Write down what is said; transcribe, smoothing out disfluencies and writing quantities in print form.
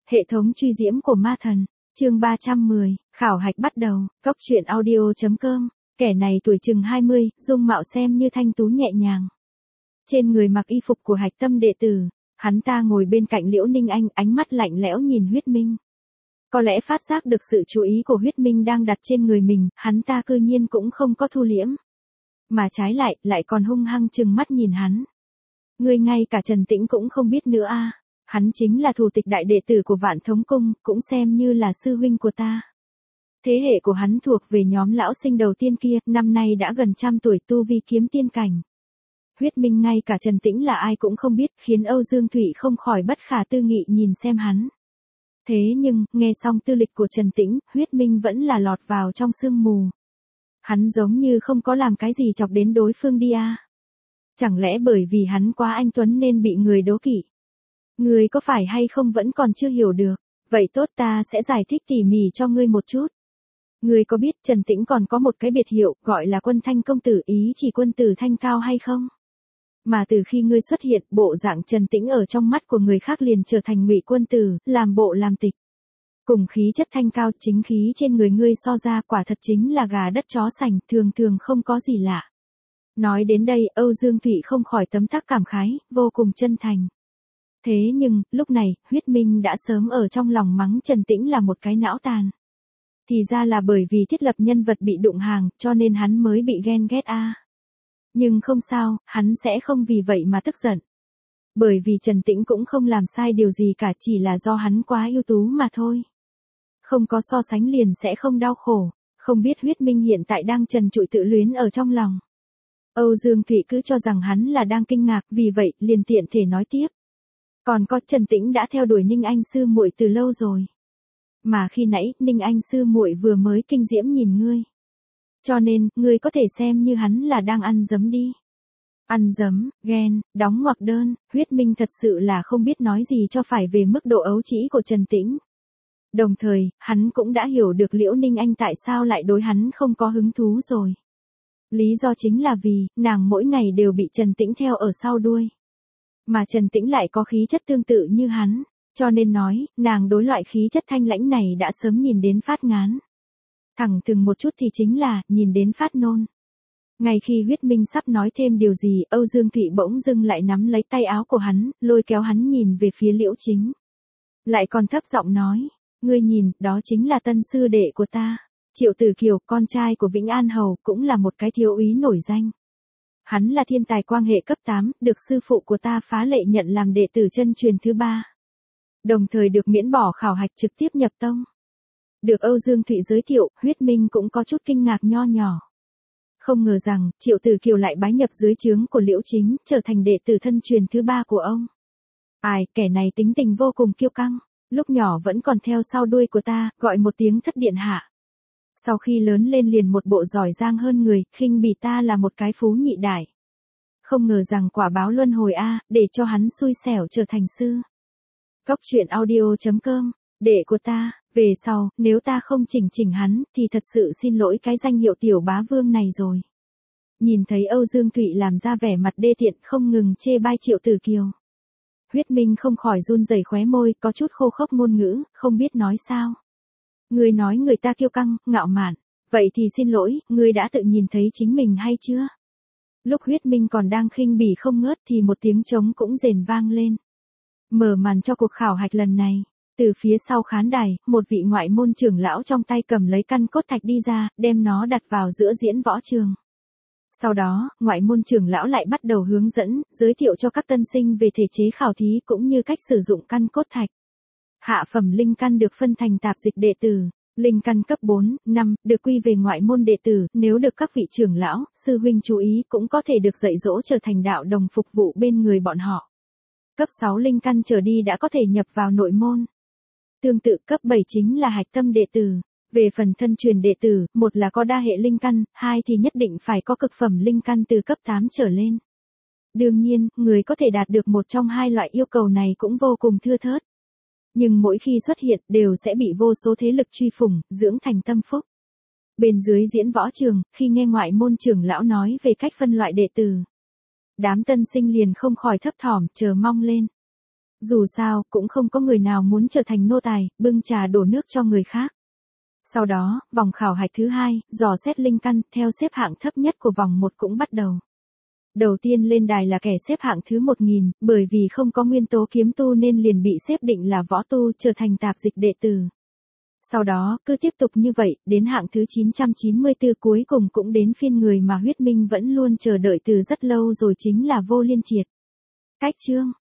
Hệ thống truy diễm của ma thần, chương 310, khảo hạch bắt đầu, Cốc truyện audio.com, kẻ này tuổi chừng 20, dung mạo xem như thanh tú nhẹ nhàng. Trên người mặc y phục của hạch tâm đệ tử, hắn ta ngồi bên cạnh Liễu Ninh Anh, ánh mắt lạnh lẽo nhìn Huyết Minh. Có lẽ phát giác được sự chú ý của Huyết Minh đang đặt trên người mình, hắn ta cư nhiên cũng không có thu liễm. Mà trái lại còn hung hăng trừng mắt nhìn hắn. Ngươi ngay cả Trần Tĩnh cũng không biết nữa à. Hắn chính là thủ tịch đại đệ tử của Vạn Thống Cung, cũng xem như là sư huynh của ta. Thế hệ của hắn thuộc về nhóm lão sinh đầu tiên kia, năm nay đã gần 100 tuổi, tu vi kiếm tiên cảnh. Huyết Minh ngay cả Trần Tĩnh là ai cũng không biết, khiến Âu Dương Thụy không khỏi bất khả tư nghị nhìn xem hắn. Thế nhưng, nghe xong tư lịch của Trần Tĩnh, Huyết Minh vẫn là lọt vào trong sương mù. Hắn giống như không có làm cái gì chọc đến đối phương đi à. Chẳng lẽ bởi vì hắn quá anh tuấn nên bị người đố kỵ? Ngươi có phải hay không vẫn còn chưa hiểu được, vậy tốt, ta sẽ giải thích tỉ mỉ cho ngươi một chút. Ngươi có biết Trần Tĩnh còn có một cái biệt hiệu gọi là Quân Thanh công tử, ý chỉ quân tử thanh cao hay không? Mà từ khi ngươi xuất hiện, bộ dạng Trần Tĩnh ở trong mắt của người khác liền trở thành ngụy quân tử, làm bộ làm tịch. Cùng khí chất thanh cao, chính khí trên người ngươi so ra quả thật chính là gà đất chó sành, thường không có gì lạ. Nói đến đây, Âu Dương Thụy không khỏi tấm tắc cảm khái, vô cùng chân thành. Thế nhưng, lúc này, Huyết Minh đã sớm ở trong lòng mắng Trần Tĩnh là một cái não tàn. Thì ra là bởi vì thiết lập nhân vật bị đụng hàng, cho nên hắn mới bị ghen ghét a. Nhưng không sao, hắn sẽ không vì vậy mà tức giận. Bởi vì Trần Tĩnh cũng không làm sai điều gì cả, chỉ là do hắn quá ưu tú mà thôi. Không có so sánh liền sẽ không đau khổ, không biết Huyết Minh hiện tại đang trần trụi tự luyến ở trong lòng. Âu Dương Thụy cứ cho rằng hắn là đang kinh ngạc, vì vậy, liền tiện thể nói tiếp. Còn có, Trần Tĩnh đã theo đuổi Ninh Anh sư muội từ lâu rồi. Mà khi nãy, Ninh Anh sư muội vừa mới kinh diễm nhìn ngươi. Cho nên, ngươi có thể xem như hắn là đang ăn dấm đi. Ăn dấm, ghen, đóng ngoặc đơn, Huyết Minh thật sự là không biết nói gì cho phải về mức độ ấu trĩ của Trần Tĩnh. Đồng thời, hắn cũng đã hiểu được Liễu Ninh Anh tại sao lại đối hắn không có hứng thú rồi. Lý do chính là vì, nàng mỗi ngày đều bị Trần Tĩnh theo ở sau đuôi. Mà Trần Tĩnh lại có khí chất tương tự như hắn, cho nên nói, nàng đối loại khí chất thanh lãnh này đã sớm nhìn đến phát ngán. Thẳng thừng một chút thì chính là, nhìn đến phát nôn. Ngay khi Huyết Minh sắp nói thêm điều gì, Âu Dương Thụy bỗng dưng lại nắm lấy tay áo của hắn, lôi kéo hắn nhìn về phía Liễu Chính. Lại còn thấp giọng nói, ngươi nhìn, đó chính là tân sư đệ của ta. Triệu Tử Kiều, con trai của Vĩnh An Hầu, cũng là một cái thiếu úy nổi danh. Hắn là thiên tài quang hệ cấp 8, được sư phụ của ta Phá Lệ nhận làm đệ tử chân truyền thứ 3. Đồng thời được miễn bỏ khảo hạch trực tiếp nhập tông. Được Âu Dương Thụy giới thiệu, Huyết Minh cũng có chút kinh ngạc nho nhỏ. Không ngờ rằng, Triệu Tử Kiều lại bái nhập dưới trướng của Liễu Chính, trở thành đệ tử thân truyền thứ 3 của ông. Ai, kẻ này tính tình vô cùng kiêu căng, lúc nhỏ vẫn còn theo sau đuôi của ta, gọi một tiếng thất điện hạ. Sau khi lớn lên liền một bộ giỏi giang hơn người, khinh bỉ ta là một cái phú nhị đại. Không ngờ rằng quả báo luân hồi a, để cho hắn xui xẻo trở thành sư. Cốc truyện audio.com, đệ của ta, về sau, nếu ta không chỉnh hắn, thì thật sự xin lỗi cái danh hiệu tiểu bá vương này rồi. Nhìn thấy Âu Dương Thụy làm ra vẻ mặt đê tiện, không ngừng chê bai Triệu Tử Kiều. Huyết Minh không khỏi run rẩy khóe môi, có chút khô khốc ngôn ngữ, không biết nói sao. Ngươi nói người ta kiêu căng, ngạo mạn, vậy thì xin lỗi, ngươi đã tự nhìn thấy chính mình hay chưa? Lúc Huyết Minh còn đang khinh bỉ không ngớt thì một tiếng trống cũng rền vang lên. Mở màn cho cuộc khảo hạch lần này, từ phía sau khán đài, một vị ngoại môn trưởng lão trong tay cầm lấy căn cốt thạch đi ra, đem nó đặt vào giữa diễn võ trường. Sau đó, ngoại môn trưởng lão lại bắt đầu hướng dẫn, giới thiệu cho các tân sinh về thể chế khảo thí cũng như cách sử dụng căn cốt thạch. Hạ phẩm linh căn được phân thành tạp dịch đệ tử, linh căn cấp 4, 5, được quy về ngoại môn đệ tử, nếu được các vị trưởng lão, sư huynh chú ý cũng có thể được dạy dỗ trở thành đạo đồng phục vụ bên người bọn họ. Cấp 6 linh căn trở đi đã có thể nhập vào nội môn. Tương tự cấp 7 chính là hạch tâm đệ tử. Về phần thân truyền đệ tử, một là có đa hệ linh căn, hai thì nhất định phải có cực phẩm linh căn từ cấp 8 trở lên. Đương nhiên, người có thể đạt được một trong hai loại yêu cầu này cũng vô cùng thưa thớt. Nhưng mỗi khi xuất hiện đều sẽ bị vô số thế lực truy phủng, dưỡng thành tâm phúc. Bên dưới diễn võ trường, khi nghe ngoại môn trưởng lão nói về cách phân loại đệ tử, đám tân sinh liền không khỏi thấp thỏm, chờ mong lên. Dù sao, cũng không có người nào muốn trở thành nô tài, bưng trà đổ nước cho người khác. Sau đó, vòng khảo hạch thứ 2, dò xét linh căn, theo xếp hạng thấp nhất của vòng 1 cũng bắt đầu. Đầu tiên lên đài là kẻ xếp hạng thứ 1000, bởi vì không có nguyên tố kiếm tu nên liền bị xếp định là võ tu, trở thành tạp dịch đệ tử. Sau đó, cứ tiếp tục như vậy, đến hạng thứ 994 cuối cùng cũng đến phiên người mà huyết minh vẫn luôn chờ đợi từ rất lâu rồi, chính là Vô Liên Triệt. Cách chương